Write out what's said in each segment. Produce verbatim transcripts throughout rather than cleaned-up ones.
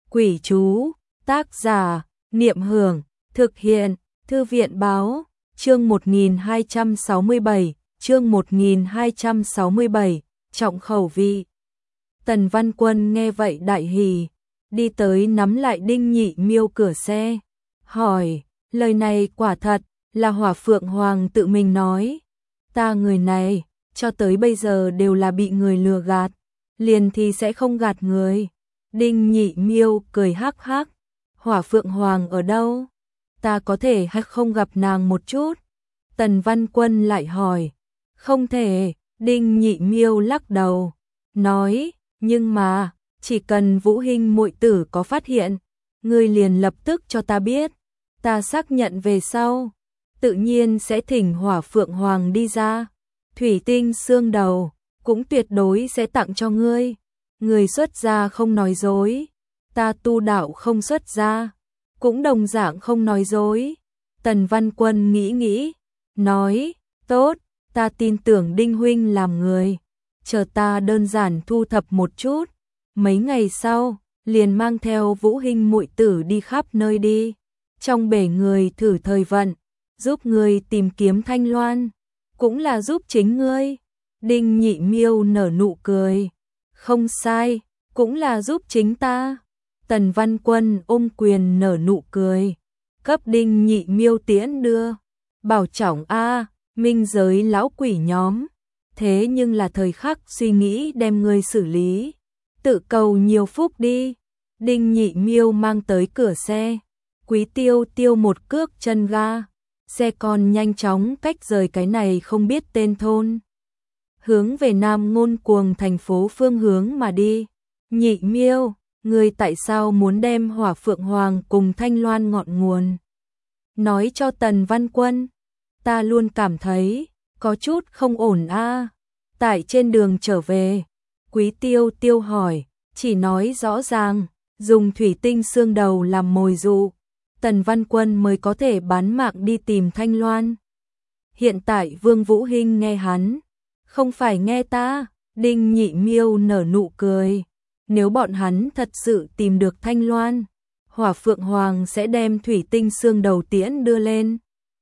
Quỷ chú, tác giả, Niệm Hưởng, thực hiện, Thư viện báo, chương một nghìn hai trăm sáu mươi bảy, chương một nghìn hai trăm sáu mươi bảy, trọng khẩu vị. Tần Văn Quân nghe vậy đại hỉ, đi tới nắm lại Đinh Nhị Miêu cửa xe, hỏi, lời này quả thật là Hỏa Phượng Hoàng tự mình nói. Ta người này, cho tới bây giờ đều là bị người lừa gạt, liền thì sẽ không gạt người. Đinh Nhị Miêu cười hắc hắc, Hỏa Phượng Hoàng ở đâu? Ta có thể hay không gặp nàng một chút? Tần Văn Quân lại hỏi, không thể. Đinh Nhị Miêu lắc đầu, nói, nhưng mà, chỉ cần Vũ Hinh muội tử có phát hiện, ngươi liền lập tức cho ta biết, ta xác nhận về sau, tự nhiên sẽ thỉnh Hỏa Phượng Hoàng đi ra, thủy tinh xương đầu, cũng tuyệt đối sẽ tặng cho ngươi. Người xuất gia không nói dối, ta tu đạo không xuất gia, cũng đồng dạng không nói dối. Tần Văn Quân nghĩ nghĩ, nói, tốt, ta tin tưởng Đinh huynh làm người, chờ ta đơn giản thu thập một chút, mấy ngày sau, liền mang theo Vũ Hinh muội tử đi khắp nơi đi, trong bể người thử thời vận, giúp người tìm kiếm Thanh Loan, cũng là giúp chính ngươi. Đinh Nhị Miêu nở nụ cười, không sai, cũng là giúp chính ta. Tần Văn Quân ôm quyền nở nụ cười, cấp Đinh Nhị Miêu tiễn đưa, bảo trọng a, minh giới lão quỷ nhóm, thế nhưng là thời khắc suy nghĩ đem ngươi xử lý, tự cầu nhiều phúc đi. Đinh Nhị Miêu mang tới cửa xe, Quý Tiêu Tiêu một cước chân ga, xe con nhanh chóng cách rời cái này không biết tên thôn, hướng về Nam Ngôn Cuồng thành phố phương hướng mà đi. Nhị Miêu, ngươi tại sao muốn đem Hỏa Phượng Hoàng cùng Thanh Loan ngọn nguồn nói cho Tần Văn Quân? Ta luôn cảm thấy có chút không ổn a. Tại trên đường trở về, Quý Tiêu Tiêu hỏi, chỉ nói rõ ràng, dùng thủy tinh xương đầu làm mồi dụ, Tần Văn Quân mới có thể bán mạng đi tìm Thanh Loan. Hiện tại Vương Vũ Hinh nghe hắn, không phải nghe ta. Đinh Nhị Miêu nở nụ cười, nếu bọn hắn thật sự tìm được Thanh Loan, Hỏa Phượng Hoàng sẽ đem thủy tinh xương đầu tiễn đưa lên.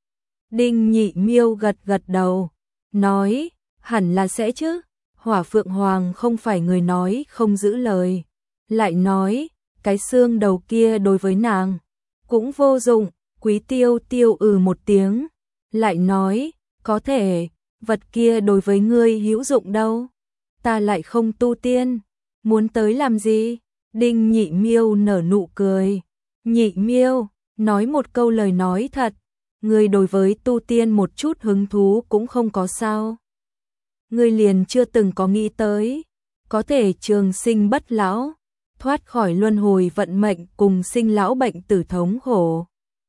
Đinh Nhị Miêu gật gật đầu, nói, hẳn là sẽ chứ, Hỏa Phượng Hoàng không phải người nói không giữ lời, lại nói, cái xương đầu kia đối với nàng cũng vô dụng. Quý Tiêu Tiêu ừ một tiếng, lại nói, có thể, vật kia đối với ngươi hữu dụng đâu, ta lại không tu tiên, muốn tới làm gì? Đinh Nhị Miêu nở nụ cười, Nhị Miêu, nói một câu lời nói thật, ngươi đối với tu tiên một chút hứng thú cũng không có sao? Ngươi liền chưa từng có nghĩ tới, có thể trường sinh bất lão, thoát khỏi luân hồi vận mệnh cùng sinh lão bệnh tử thống khổ.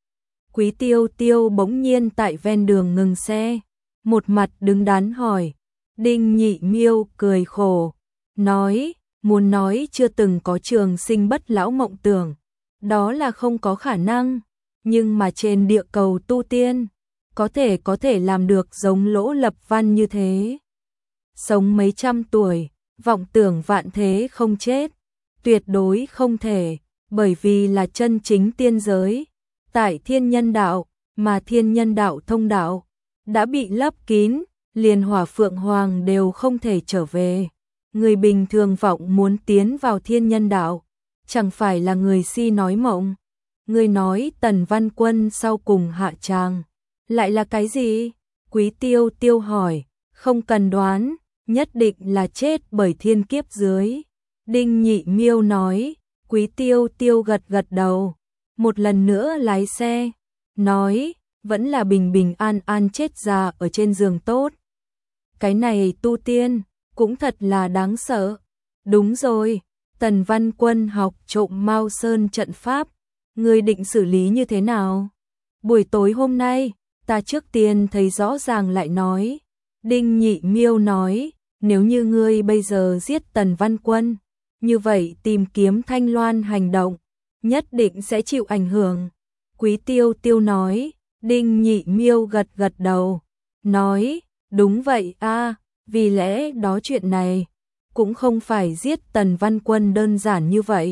Quý Tiêu Tiêu bỗng nhiên tại ven đường ngừng xe, một mặt đứng đắn hỏi. Đinh Nhị Miêu cười khổ, nói, muốn nói chưa từng có trường sinh bất lão mộng tưởng, đó là không có khả năng, nhưng mà trên địa cầu tu tiên, có thể có thể làm được giống Lỗ Lập Văn như thế. Sống mấy trăm tuổi, vọng tưởng vạn thế không chết, tuyệt đối không thể, bởi vì là chân chính tiên giới, tại thiên nhân đạo, mà thiên nhân đạo thông đạo đã bị lấp kín, liền Hỏa Phượng Hoàng đều không thể trở về. Người bình thường vọng muốn tiến vào thiên nhân đạo, chẳng phải là người si nói mộng. Người nói Tần Văn Quân sau cùng hạ tràng, lại là cái gì? Quý Tiêu Tiêu hỏi, không cần đoán, nhất định là chết bởi thiên kiếp dưới. Đinh Nhị Miêu nói, Quý Tiêu Tiêu gật gật đầu, một lần nữa lái xe, nói, vẫn là bình bình an an chết già ở trên giường tốt. Cái này tu tiên, cũng thật là đáng sợ. Đúng rồi, Tần Văn Quân học trộm Mao Sơn trận pháp, ngươi định xử lý như thế nào? Buổi tối hôm nay, ta trước tiên thấy rõ ràng lại nói. Đinh Nhị Miêu nói, nếu như ngươi bây giờ giết Tần Văn Quân, như vậy tìm kiếm Thanh Loan hành động, nhất định sẽ chịu ảnh hưởng. Quý Tiêu Tiêu nói. Đinh Nhị Miêu gật gật đầu, nói, đúng vậy a, vì lẽ đó chuyện này cũng không phải giết Tần Văn Quân đơn giản như vậy.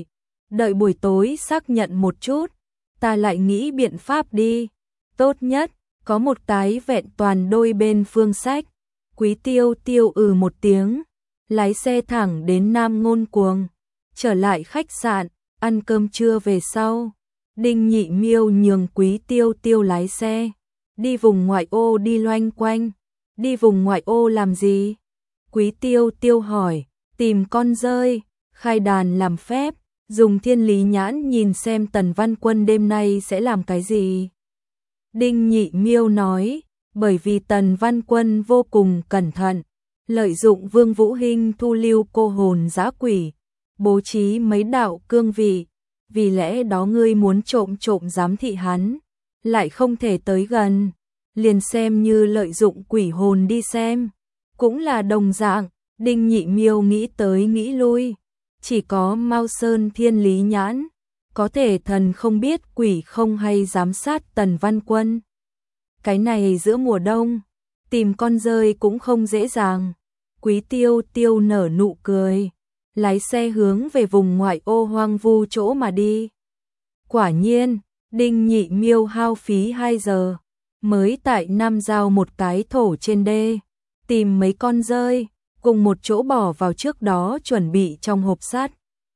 đợi buổi tối xác nhận một chút, ta lại nghĩ biện pháp đi. Tốt nhất, có một cái vẹn toàn đôi bên phương sách. Quý Tiêu Tiêu ừ một tiếng, lái xe thẳng đến Nam Ngôn Cuồng. Trở lại khách sạn, ăn cơm trưa về sau, Đinh Nhị Miêu nhường Quý Tiêu Tiêu lái xe, đi vùng ngoại ô đi loanh quanh. Đi vùng ngoại ô làm gì? Quý Tiêu Tiêu hỏi. Tìm con dơi, khai đàn làm phép, dùng thiên lý nhãn nhìn xem Tần Văn Quân đêm nay sẽ làm cái gì. Đinh Nhị Miêu nói, bởi vì Tần Văn Quân vô cùng cẩn thận, lợi dụng Vương Vũ Hinh thu lưu cô hồn dã quỷ, bố trí mấy đạo cương vị, vì lẽ đó ngươi muốn trộm trộm giám thị hắn, lại không thể tới gần, liền xem như lợi dụng quỷ hồn đi xem, cũng là đồng dạng. Đinh Nhị Miêu nghĩ tới nghĩ lui, chỉ có Mao Sơn thiên lý nhãn, có thể thần không biết quỷ không hay giám sát Tần Văn Quân. Cái này giữa mùa đông, tìm con dơi cũng không dễ dàng. Quý Tiêu Tiêu nở nụ cười, lái xe hướng về vùng ngoại ô hoang vu chỗ mà đi. Quả nhiên, Đinh Nhị Miêu hao phí hai giờ, mới tại Nam Giao một cái thổ trên đê, tìm mấy con dơi, cùng một chỗ bỏ vào trước đó chuẩn bị trong hộp sắt.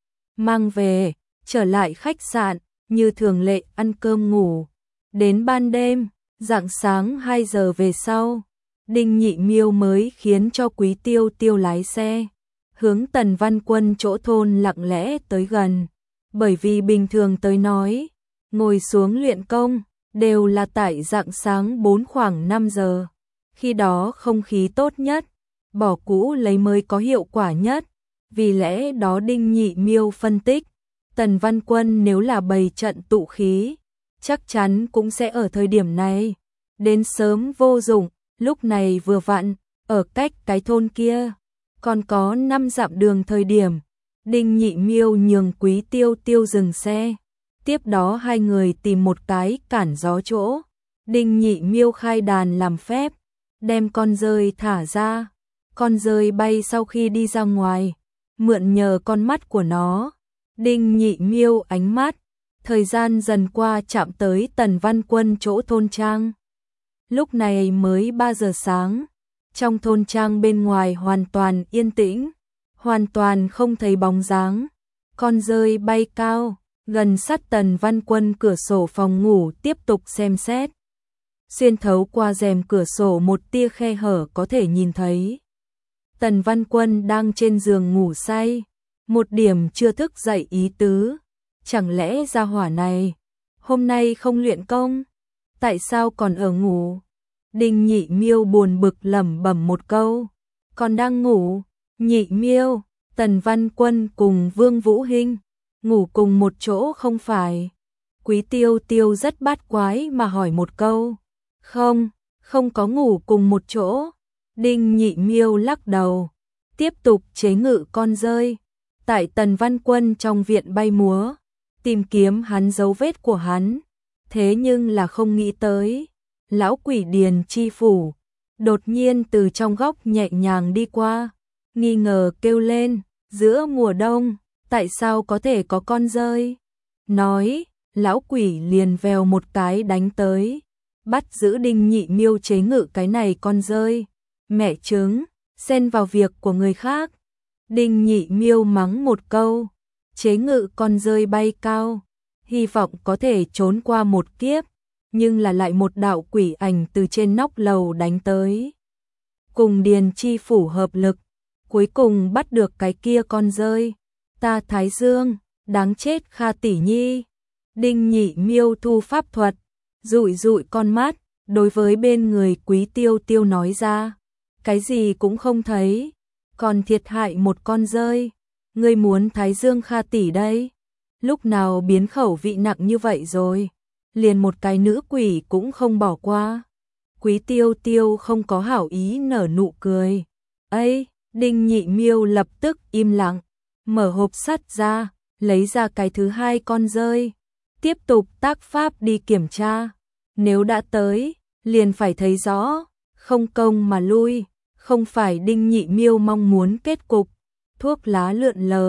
Mang về, trở lại khách sạn, như thường lệ ăn cơm ngủ. Đến ban đêm, rạng sáng hai giờ về sau, Đinh Nhị Miêu mới khiến cho Quý Tiêu Tiêu lái xe, hướng Tần Văn Quân chỗ thôn lặng lẽ tới gần. Bởi vì bình thường tới nói, ngồi xuống luyện công, đều là tại rạng sáng bốn khoảng năm giờ. Khi đó không khí tốt nhất, bỏ cũ lấy mới có hiệu quả nhất. Vì lẽ đó Đinh Nhị Miêu phân tích, Tần Văn Quân nếu là bày trận tụ khí, chắc chắn cũng sẽ ở thời điểm này. Đến sớm vô dụng, lúc này vừa vặn, ở cách cái thôn kia, còn có năm dặm đường thời điểm. Đinh Nhị Miêu nhường Quý Tiêu Tiêu dừng xe. Tiếp đó hai người tìm một cái cản gió chỗ. Đinh Nhị Miêu khai đàn làm phép, đem con dơi thả ra. Con dơi bay sau khi đi ra ngoài, mượn nhờ con mắt của nó, Đinh Nhị Miêu ánh mắt, thời gian dần qua chạm tới Tần Văn Quân chỗ thôn trang. Lúc này mới ba giờ sáng, trong thôn trang bên ngoài hoàn toàn yên tĩnh, hoàn toàn không thấy bóng dáng. Con dơi bay cao, gần sát Tần Văn Quân cửa sổ phòng ngủ tiếp tục xem xét. Xuyên thấu qua rèm cửa sổ một tia khe hở có thể nhìn thấy Tần Văn Quân đang trên giường ngủ say, một điểm chưa thức dậy ý tứ. Chẳng lẽ gia hỏa này hôm nay không luyện công, tại sao còn ở ngủ? Đinh Nhị Miêu buồn bực lẩm bẩm một câu, còn đang ngủ. Nhị Miêu, Tần Văn Quân cùng Vương Vũ Hinh ngủ cùng một chỗ không phải? Quý Tiêu Tiêu rất bát quái mà hỏi một câu. Không, không có ngủ cùng một chỗ. Đinh Nhị Miêu lắc đầu, tiếp tục chế ngự con dơi. Tại Tần Văn Quân trong viện bay múa, tìm kiếm hắn dấu vết của hắn. Thế nhưng là không nghĩ tới, lão quỷ Điền Chi Phủ đột nhiên từ trong góc nhẹ nhàng đi qua, nghi ngờ kêu lên, giữa mùa đông, tại sao có thể có con dơi? Nói, lão quỷ liền vèo một cái đánh tới, bắt giữ Đinh Nhị Miêu chế ngự cái này con dơi. Mẹ trứng, xen vào việc của người khác. Đinh Nhị Miêu mắng một câu, chế ngự con dơi bay cao, hy vọng có thể trốn qua một kiếp, nhưng là lại một đạo quỷ ảnh từ trên nóc lầu đánh tới. Cùng Điền Chi Phủ hợp lực, cuối cùng bắt được cái kia con dơi. Ta Thái Dương, đáng chết Kha tỷ nhi. Đinh Nhị Miêu thu pháp thuật, dụi dụi con mắt, đối với bên người Quý Tiêu Tiêu nói ra, cái gì cũng không thấy, còn thiệt hại một con dơi. Ngươi muốn Thái Dương Kha tỷ đây? Lúc nào biến khẩu vị nặng như vậy rồi, liền một cái nữ quỷ cũng không bỏ qua. Quý Tiêu Tiêu không có hảo ý nở nụ cười. Ấy, Đinh Nhị Miêu lập tức im lặng, mở hộp sắt ra, lấy ra cái thứ hai con dơi, tiếp tục tác pháp đi kiểm tra. Nếu đã tới, liền phải thấy rõ, không công mà lui, không phải Đinh Nhị Miêu mong muốn kết cục. Thuốc lá lượn lờ,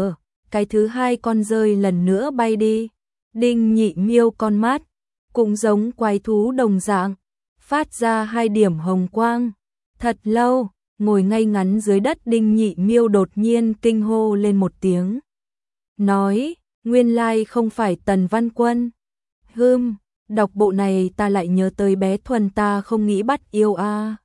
cái thứ hai con rơi lần nữa bay đi. Đinh Nhị Miêu con mắt cũng giống quái thú đồng dạng, phát ra hai điểm hồng quang. Thật lâu, ngồi ngay ngắn dưới đất Đinh Nhị Miêu đột nhiên kinh hô lên một tiếng. Nói, nguyên lai không phải Tần Văn Quân. Hừm, đọc bộ này ta lại nhớ tới bé Thuần ta không nghĩ bắt yêu a. À.